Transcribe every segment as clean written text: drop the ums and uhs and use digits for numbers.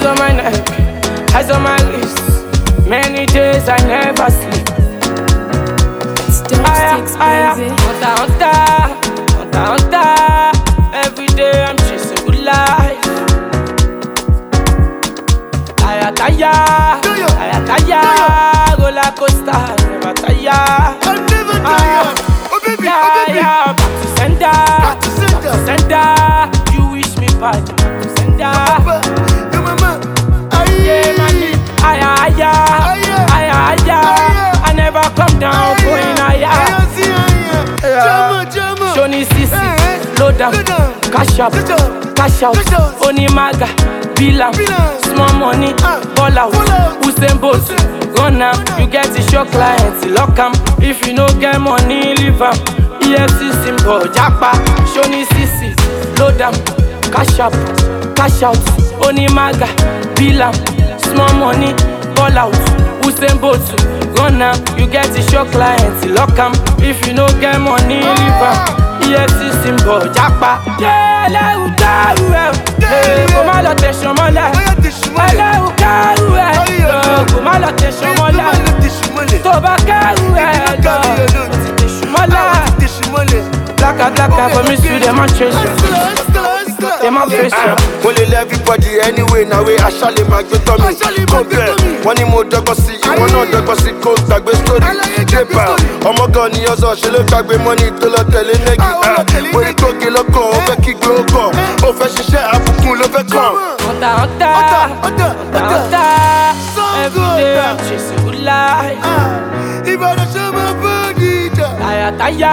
on my neck, eyes on my wrist. Many days I never sleep. Sticks, baby. Hunter. Every day I'm chasing good life. Tire, roller coaster, never tire. I'll never tire. Oh baby, Back to sender. You wish me bad, back to sender. Yo mama, Yeah, man, I never come down, going higher. Jama. Shoni Sisi, low down, cash up, cash out, Onimaga, Bilam, small money, ball out, Usain Bolt, run now, you get it, your clients, lock 'em. If you no get money, leave 'em. EFC symbol, Japa, Shoni Sisi, low down, cash up, cash out, Onimaga, Bilam, small money, ball out, Usain Bolt, run now, you get it, your clients, lock 'em. If you no get money, leave 'em. EFC symbol, Japa. Yeah, let you go. Kò má lọ tẹ̀sán mọ́lẹ̀. Ẹlẹ́rù kẹ́rù ẹ̀ lọ. Kò má lọ tẹ̀sán mọ́lẹ̀. Tó bá kẹ́rù ẹ̀ lọ. Tẹ̀sán mọ́lẹ̀. Blacka for me sweet, dem a chase you. Dem a face you. Mo lè lé everybody anyway, na way aṣálẹ̀ máa gbé tọ́ mi. Compare, wọ́n ní mo dọ́gbọ́n sí, ìwọ náà dọ́gbọ́n sí kó gbàgbé story. Draper, ọmọ gan ni ọ̀sán ṣe ló gbàgbé money tó lọ tẹ̀lé nẹ́gì. Mo ní kóge lọ́kàn, ó fẹ́ kí gbé ó kàn. Ó fẹ́ ṣiṣẹ́ àbùkù ló fẹ́ kàn. Hunter. Every day I'm chasing good life. Ìbàdàn ṣe máa bọ́ọ̀dì ìjà. Tire,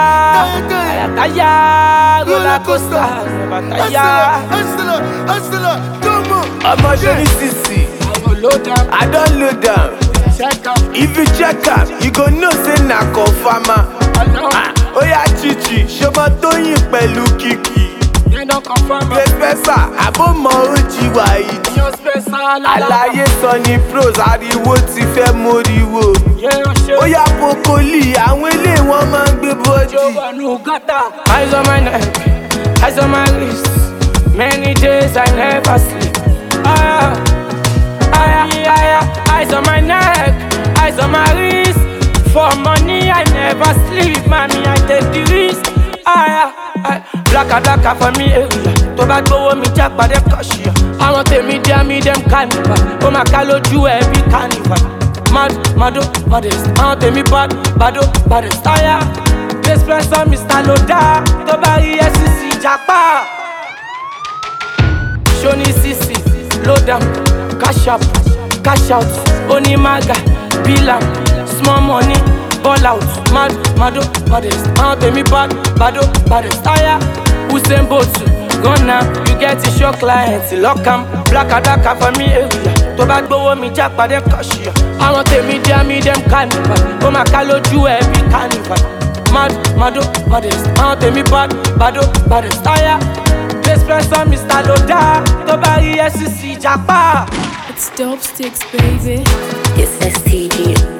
roller coaster, never tire. Hustler, come on. I'm a Shoni Sisi, I don't load down. If you check out, you go know say na confirmer. Oh yeah, Chichi, ṣọmọ Tóyìn pẹ̀lú Kiki. Pẹ́sà, àbọ̀mọ̀ ojì wáyé. Àlàyé sọ ní pros, ariwo ti fẹ́ móríwó. Ó yá Pokoli, àwọn ilé wọn máa ń gbé bọ́dì. Eyes on my neck, eyes on my wrist. Many days I never sleep. Eyes on my neck, eyes on my wrist. For money I never sleep, mommy I take the risk. Blacka for me area. Tó bá gbówó mi jápa dem kọ́ṣíà. Àwọn tèmi dé mi dem carnival. Ó máa ká lójú ẹbí carnival. Mado, modest. Àwọn tèmi baddest. Tire, Espresso, Mr. Loda. Tó bá rí SCC jápa. Shoni Sisi, low down, cash up, cash out, Onimaga, Bilam, small money, ball out, Mado, modest. Àwọn tèmi baddest. Tire, Usain Bolt, run now, you get it, your clients, lock 'em. Blacka for me area. Tó bá gbówó mi jápa dem kọ́ṣíà. Àwọn tèmi dé mi dem carnival. Ó máa ká lójú ẹbí carnival. Mado, modest. Àwọn tèmi baddest. Tire, Espresso, Mr. Loda. Tó bá rí SCC jápa. It's dope sticks, baby. It's STG.